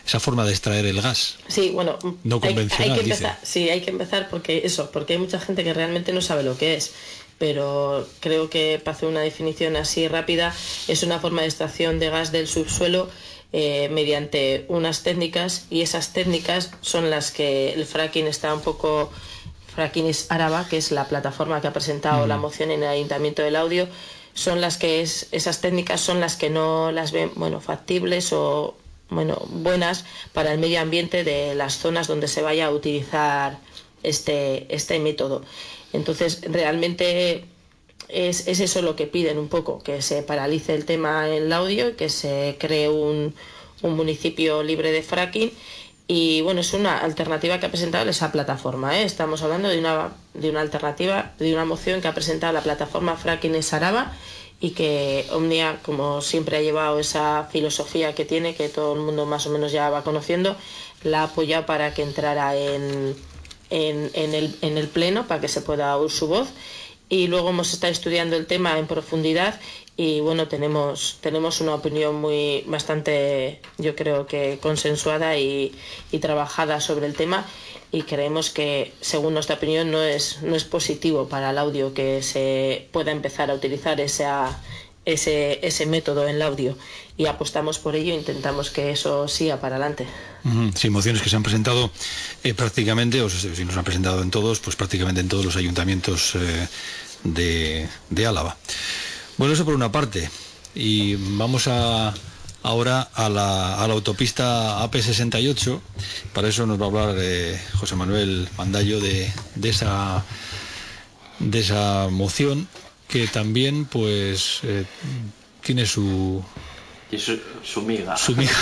esa forma de extraer el gas. Sí, bueno, no convencional, hay que empezar, sí, hay que empezar porque hay mucha gente que realmente no sabe lo que es, pero creo que para hacer una definición así rápida, es una forma de extracción de gas del subsuelo mediante unas técnicas, y esas técnicas son las que el fracking está un poco... Fracking is Araba, que es la plataforma que ha presentado la moción en el Ayuntamiento del Laudio, son las que esas técnicas son las que no las ven factibles o buenas para el medio ambiente de las zonas donde se vaya a utilizar este método. Entonces realmente es eso lo que piden un poco, que se paralice el tema en Laudio, que se cree un municipio libre de fracking. Y bueno, es una alternativa que ha presentado esa plataforma, ¿eh? Estamos hablando de una alternativa, de una moción que ha presentado la plataforma Fracking es Araba, y que Omnia, como siempre, ha llevado esa filosofía que tiene, que todo el mundo más o menos ya va conociendo, la ha apoyado para que entrara en el pleno, para que se pueda oír su voz. Y luego hemos estado estudiando el tema en profundidad y bueno, tenemos una opinión bastante, yo creo que consensuada y trabajada sobre el tema, y creemos que, según nuestra opinión, no es positivo para el audio que se pueda empezar a utilizar ese método en el audio, y apostamos por ello e intentamos que eso siga para adelante. Sí, mociones que se han presentado prácticamente, o si nos han presentado en todos, pues prácticamente en todos los ayuntamientos de Álava. Bueno, eso por una parte, y vamos ahora a la autopista AP68. Para eso nos va a hablar José Manuel Mandallo de esa moción, que también pues tiene su miga.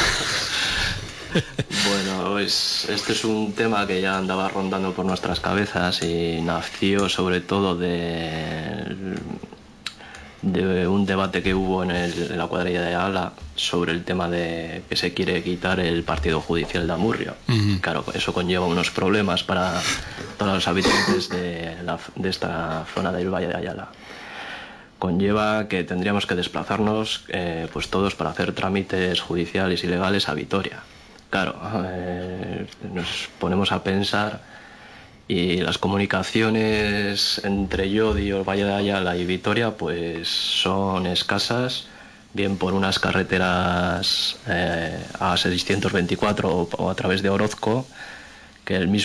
Bueno, este es un tema que ya andaba rondando por nuestras cabezas y nació sobre todo de un debate que hubo en la cuadrilla de Ala sobre el tema de que se quiere quitar el partido judicial de Amurrio. Claro, eso conlleva unos problemas para todos los habitantes de esta zona del Valle de Ayala. Conlleva que tendríamos que desplazarnos pues todos para hacer trámites judiciales y legales a Vitoria. Claro, nos ponemos a pensar, y las comunicaciones entre Llodio, el Valle de Ayala y Vitoria pues son escasas, bien por unas carreteras A624 o a través de Orozco, que el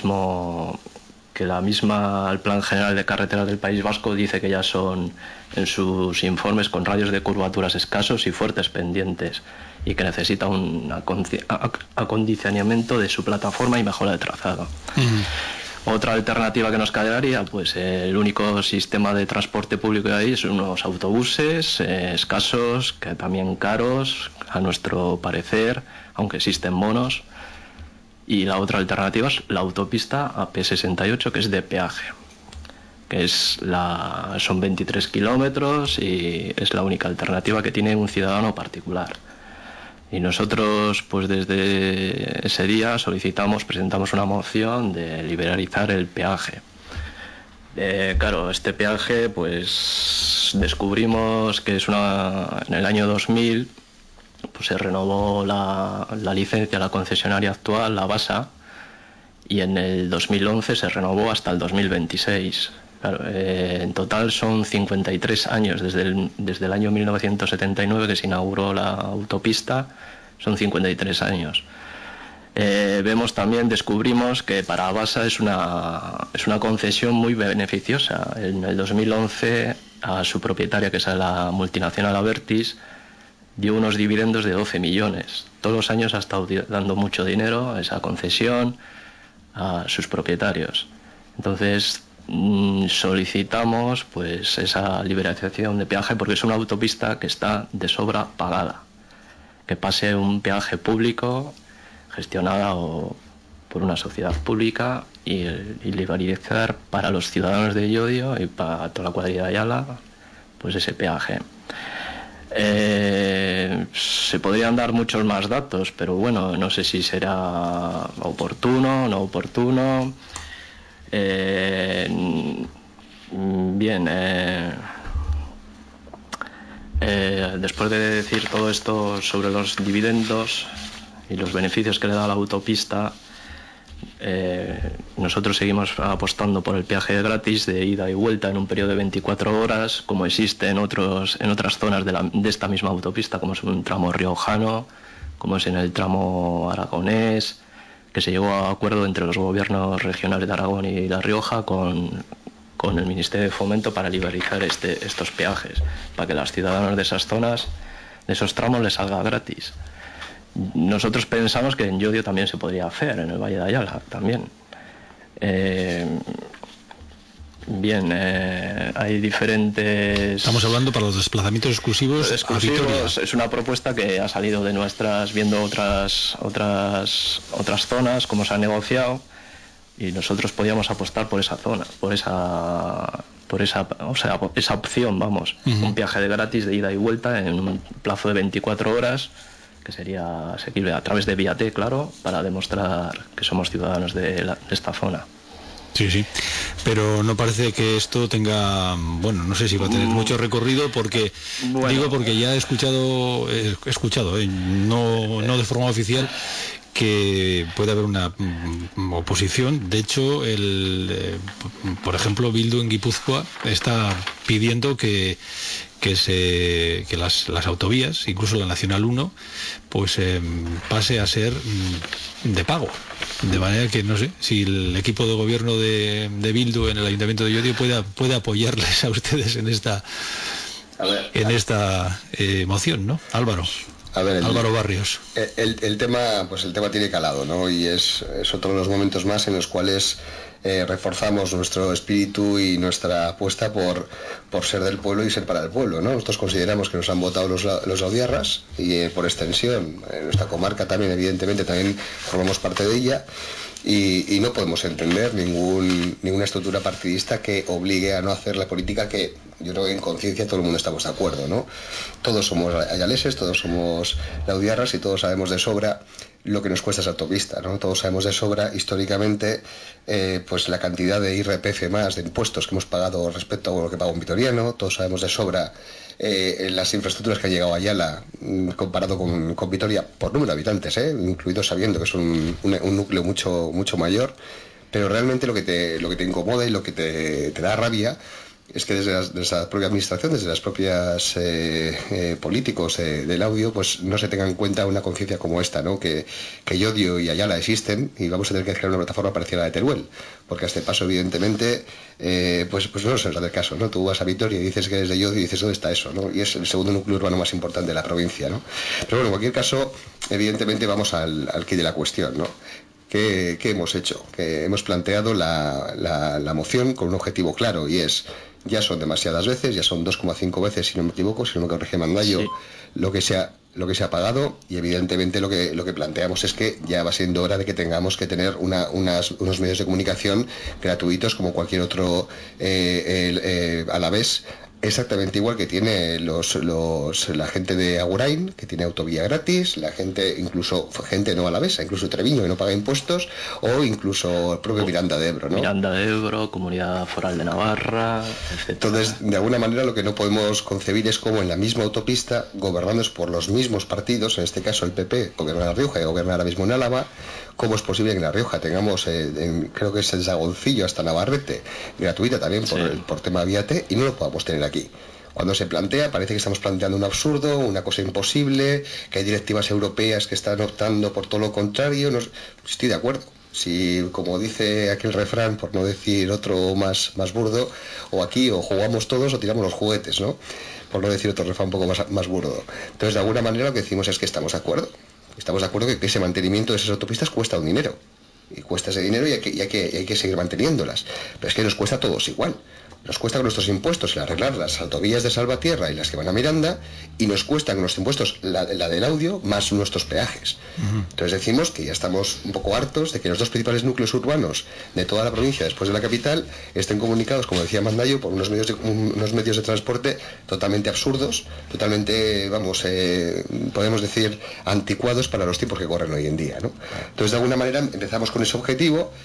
Plan General de Carreteras del País Vasco dice que ya son, en sus informes, con radios de curvaturas escasos y fuertes pendientes, y que necesita un acondicionamiento de su plataforma y mejora de trazado. Otra alternativa que nos quedaría, pues el único sistema de transporte público que hay son unos autobuses escasos, que también caros, a nuestro parecer, aunque existen bonos. Y la otra alternativa es la autopista AP68, que es de peaje, que son 23 kilómetros y es la única alternativa que tiene un ciudadano particular. Y nosotros, pues desde ese día presentamos una moción de liberalizar el peaje. Claro, este peaje, pues descubrimos que en el año 2000 pues se renovó la licencia, la concesionaria actual, la BASA, y en el 2011 se renovó hasta el 2026. Claro, en total son 53 años, desde el año 1979 que se inauguró la autopista, son 53 años. Descubrimos que para BASA es una concesión muy beneficiosa. En el 2011 a su propietaria, que es la multinacional Abertis, dio unos dividendos de 12 millones. Todos los años ha estado dando mucho dinero, esa concesión, a sus propietarios. Entonces solicitamos pues esa liberalización de peaje, porque es una autopista que está de sobra pagada, que pase un peaje público gestionada por una sociedad pública y liberalizar para los ciudadanos de Llodio y para toda la cuadrilla de Ayala pues ese peaje. Se podrían dar muchos más datos, pero bueno, no sé si será oportuno o no oportuno. Después de decir todo esto sobre los dividendos y los beneficios que le da la autopista, nosotros seguimos apostando por el peaje gratis de ida y vuelta en un periodo de 24 horas, como existe en otras zonas de esta misma autopista, como es un tramo riojano, como es en el tramo aragonés, que se llegó a acuerdo entre los gobiernos regionales de Aragón y La Rioja con el Ministerio de Fomento para liberalizar estos peajes, para que los ciudadanos de esas zonas, de esos tramos, les salga gratis. Nosotros pensamos que en Llodio también se podría hacer, en el Valle de Ayala también. Hay diferentes... Estamos hablando para los desplazamientos exclusivos a Vitoria. Es una propuesta que ha salido de viendo otras zonas, cómo se ha negociado, y nosotros podíamos apostar por esa zona, esa opción, vamos. Un viaje de gratis de ida y vuelta en un plazo de 24 horas, que sería asequible a través de Vía T, claro, para demostrar que somos ciudadanos de esta zona. Sí, pero no parece que esto tenga, bueno, no sé si va a tener mucho recorrido, porque porque ya he escuchado, no de forma oficial, que puede haber una oposición. De hecho, por ejemplo, Bildu en Guipúzcoa está pidiendo que las autovías, incluso la Nacional 1, pues pase a ser de pago. De manera que no sé si el equipo de gobierno de Bildu en el Ayuntamiento de Llodio puede apoyarles a ustedes en esta moción, ¿no? Álvaro. Álvaro Barrios. El tema tiene calado, ¿no? Y es otro de los momentos más en los cuales reforzamos nuestro espíritu y nuestra apuesta por ser del pueblo y ser para el pueblo, ¿no? Nosotros consideramos que nos han votado los audiarras y por extensión en nuestra comarca también, evidentemente, también formamos parte de ella. Y no podemos entender ninguna estructura partidista que obligue a no hacer la política que yo creo que en conciencia todo el mundo estamos de acuerdo, ¿no? Todos somos ayaleses, todos somos laudiarras y todos sabemos de sobra lo que nos cuesta esa autopista, ¿no? Todos sabemos de sobra históricamente pues la cantidad de IRPF más, de impuestos que hemos pagado respecto a lo que paga un vitoriano. Todos sabemos de sobra las infraestructuras que ha llegado a Ayala comparado con Vitoria por número de habitantes, incluido sabiendo que es un núcleo mucho mayor. Pero realmente lo que te incomoda y lo que te da rabia es que desde la propia administración, desde las propias políticos del audio, pues no se tenga en cuenta una conciencia como esta, ¿no? Que Llodio y Ayala existen y vamos a tener que crear una plataforma parecida a la de Teruel, porque a este paso evidentemente pues no se nos da el caso, ¿no? Tú vas a Vitoria y dices que eres de Llodio y dices ¿dónde está eso?, ¿no? Y es el segundo núcleo urbano más importante de la provincia, ¿no? Pero bueno, en cualquier caso, evidentemente vamos al quid de la cuestión, ¿no? ¿Qué hemos hecho? Que hemos planteado la moción con un objetivo claro, y es: ya son demasiadas veces, ya son 2,5 veces, si no me equivoco, si no me corrige Mandayo, sí, lo que se ha pagado, y evidentemente lo que planteamos es que ya va siendo hora de que tengamos que tener unos medios de comunicación gratuitos como cualquier otro alavés, exactamente igual que tiene la gente de Agurain, que tiene autovía gratis, la gente, incluso gente no alavesa, incluso Treviño, que no paga impuestos, o incluso el propio Miranda de Ebro, ¿no? Miranda de Ebro, Comunidad Foral de Navarra, etc. Entonces, de alguna manera lo que no podemos concebir es cómo en la misma autopista, gobernados por los mismos partidos, en este caso el PP, gobierna La Rioja y gobierna ahora mismo en Álava, ¿cómo es posible que en La Rioja tengamos, creo que es el Sagoncillo hasta Navarrete, gratuita también por tema Vía T, y no lo podamos tener aquí? Cuando se plantea, parece que estamos planteando un absurdo, una cosa imposible, que hay directivas europeas que están optando por todo lo contrario. Estoy de acuerdo. Si, como dice aquel refrán, por no decir otro más burdo, o aquí o jugamos todos o tiramos los juguetes, ¿no? Por no decir otro refrán un poco más burdo. Entonces, de alguna manera lo que decimos es que estamos de acuerdo. Estamos de acuerdo que ese mantenimiento de esas autopistas cuesta un dinero. Y cuesta ese dinero y hay que seguir manteniéndolas. Pero es que nos cuesta a todos igual. Nos cuesta con nuestros impuestos el arreglar las autovías de Salvatierra y las que van a Miranda, y nos cuesta con nuestros impuestos la del audio más nuestros peajes. Entonces decimos que ya estamos un poco hartos de que los dos principales núcleos urbanos de toda la provincia, después de la capital, estén comunicados, como decía Mandayo, por unos medios de transporte totalmente absurdos, totalmente, podemos decir, anticuados para los tiempos que corren hoy en día, ¿no? Entonces, de alguna manera, empezamos con ese objetivo.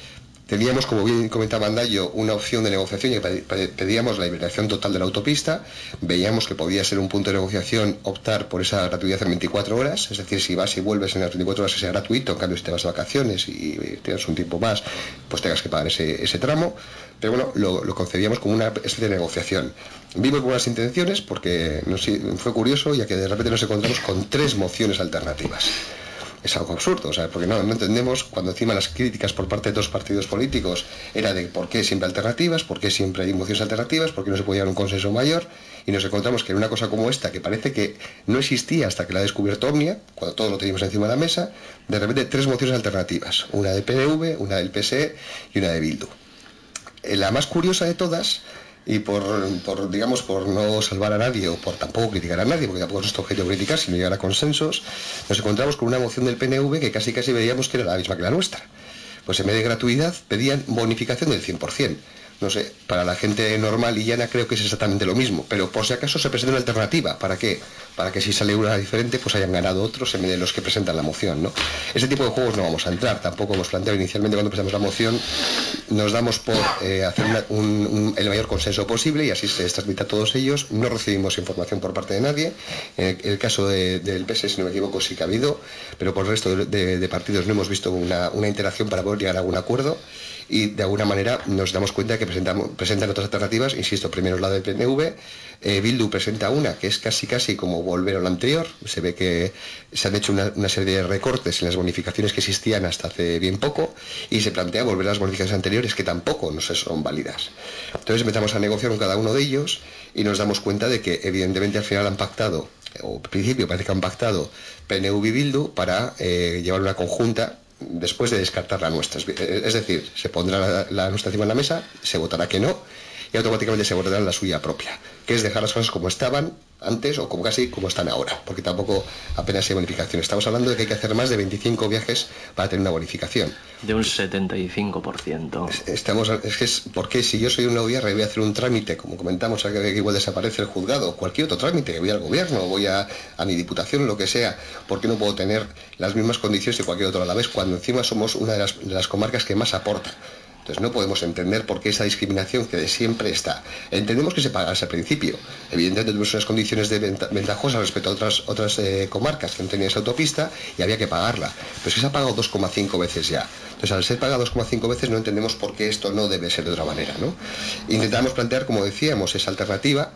Teníamos, como bien comentaba Andayo, una opción de negociación y pedíamos la liberación total de la autopista. Veíamos que podía ser un punto de negociación optar por esa gratuidad en 24 horas, es decir, si vas y vuelves en las 24 horas que sea gratuito, en cambio si te vas de vacaciones y tienes un tiempo más, pues tengas que pagar ese tramo. Pero bueno, lo concebíamos como una especie de negociación. Vimos buenas intenciones porque fue curioso, ya que de repente nos encontramos con 3 mociones alternativas. Es algo absurdo, porque no entendemos cuando encima las críticas por parte de 2 partidos políticos era de por qué siempre alternativas, por qué siempre hay mociones alternativas, por qué no se podía llegar a un consenso mayor, y nos encontramos que en una cosa como esta, que parece que no existía hasta que la ha descubierto Omnia, cuando todo lo teníamos encima de la mesa, de repente 3 mociones alternativas, una del PNV, una del PSE y una de Bildu. La más curiosa de todas, y por no salvar a nadie o por tampoco criticar a nadie, porque tampoco es nuestro objetivo criticar, sino llegar a consensos, nos encontramos con una moción del PNV que casi veíamos que era la misma que la nuestra. Pues en vez de gratuidad pedían bonificación del 100%. No sé, para la gente normal y llana creo que es exactamente lo mismo, pero por si acaso se presenta una alternativa. ¿Para qué? Para que si sale una diferente, pues hayan ganado otros en vez de los que presentan la moción, ¿no? Ese tipo de juegos no vamos a entrar. Tampoco hemos planteado inicialmente cuando presentamos la moción, nos damos por hacer el mayor consenso posible y así se les transmite a todos ellos. No recibimos información por parte de nadie. En el caso del PS, si no me equivoco, sí que ha habido, pero por el resto de partidos no hemos visto una interacción para poder llegar a algún acuerdo. Y de alguna manera nos damos cuenta que presentan otras alternativas, insisto, primero la del PNV, Bildu presenta una que es casi como volver a lo anterior. Se ve que se han hecho una serie de recortes en las bonificaciones que existían hasta hace bien poco y se plantea volver a las bonificaciones anteriores que tampoco no son válidas. Entonces empezamos a negociar con cada uno de ellos y nos damos cuenta de que evidentemente al final han pactado, o al principio parece que han pactado PNV y Bildu para llevar una conjunta después de descartar la nuestra. Es decir, se pondrá la nuestra encima en la mesa, se votará que no y automáticamente se votará la suya propia, que es dejar las cosas como estaban antes o casi como están ahora, porque tampoco apenas hay bonificación. Estamos hablando de que hay que hacer más de 25 viajes para tener una bonificación. De un 75%. Porque si yo soy una UIR y voy a hacer un trámite, como comentamos, que igual desaparece el juzgado, cualquier otro trámite, que voy al gobierno, voy a mi diputación, lo que sea, ¿por qué no puedo tener las mismas condiciones que cualquier otro a la vez, cuando encima somos una de las comarcas que más aporta? Entonces no podemos entender por qué esa discriminación que de siempre está. Entendemos que se pagase al principio. Evidentemente tuvimos unas condiciones ventajosas respecto a otras comarcas que no tenían esa autopista y había que pagarla. Pero es que se ha pagado 2,5 veces ya. Entonces al ser pagado 2,5 veces no entendemos por qué esto no debe ser de otra manera, ¿no? Intentamos plantear, como decíamos, esa alternativa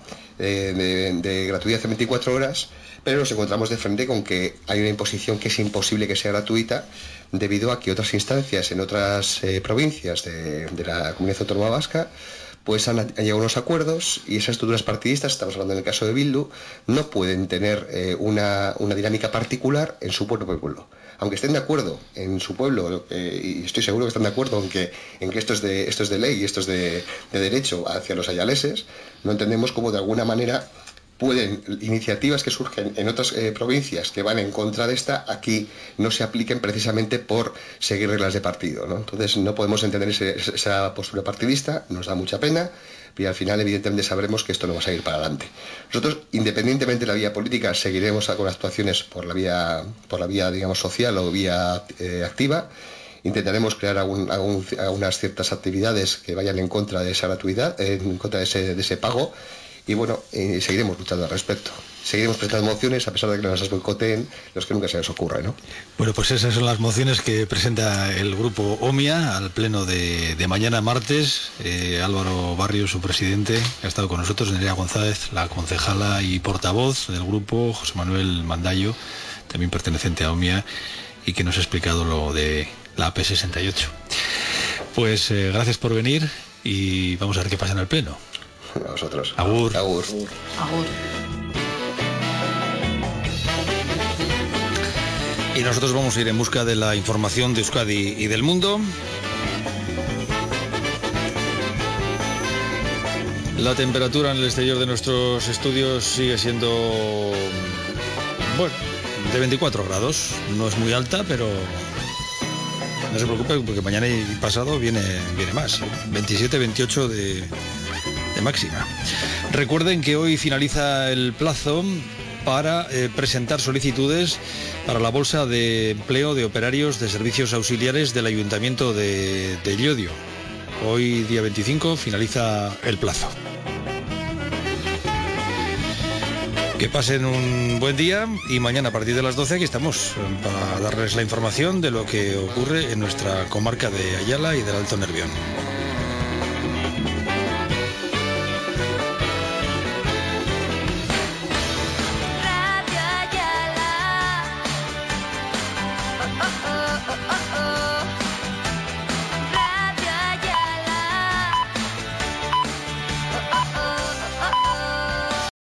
de gratuidad en 24 horas, pero nos encontramos de frente con que hay una imposición que es imposible que sea gratuita debido a que otras instancias en otras provincias de la Comunidad Autónoma Vasca pues han llegado a unos acuerdos y esas estructuras partidistas, estamos hablando en el caso de Bildu, no pueden tener una dinámica particular en su propio pueblo. Aunque estén de acuerdo en su pueblo, y estoy seguro que están de acuerdo en que esto es de ley y esto es de derecho hacia los ayaleses, no entendemos cómo de alguna manera pueden iniciativas que surgen en otras provincias que van en contra de esta, aquí no se apliquen precisamente por seguir reglas de partido, ¿no? Entonces no podemos entender esa postura partidista, nos da mucha pena, y al final evidentemente sabremos que esto no va a seguir para adelante. Nosotros, independientemente de la vía política, seguiremos con actuaciones por la vía digamos social o vía activa. Intentaremos crear algunas ciertas actividades que vayan en contra de esa gratuidad, en contra de ese pago. Y bueno, seguiremos luchando al respecto. Seguiremos presentando mociones a pesar de que nos las boicoteen los que nunca se les ocurra, ¿no? Bueno, pues esas son las mociones que presenta el grupo OMIA al pleno de mañana martes. Álvaro Barrio, su presidente, ha estado con nosotros, Nerea González, la concejala y portavoz del grupo, José Manuel Mandayo, también perteneciente a OMIA, y que nos ha explicado lo de la AP68. Pues gracias por venir y vamos a ver qué pasa en el pleno. A vosotros. Agur. Agur. Agur. Y nosotros vamos a ir en busca de la información de Euskadi y del mundo. La temperatura en el exterior de nuestros estudios sigue siendo, bueno, de 24 grados. No es muy alta, pero no se preocupe porque mañana y pasado viene más. 27, 28 de máxima. Recuerden que hoy finaliza el plazo para presentar solicitudes para la bolsa de empleo de operarios de servicios auxiliares del Ayuntamiento de Llodio. Hoy, día 25, finaliza el plazo. Que pasen un buen día y mañana a partir de las 12 aquí estamos para darles la información de lo que ocurre en nuestra comarca de Ayala y del Alto Nervión.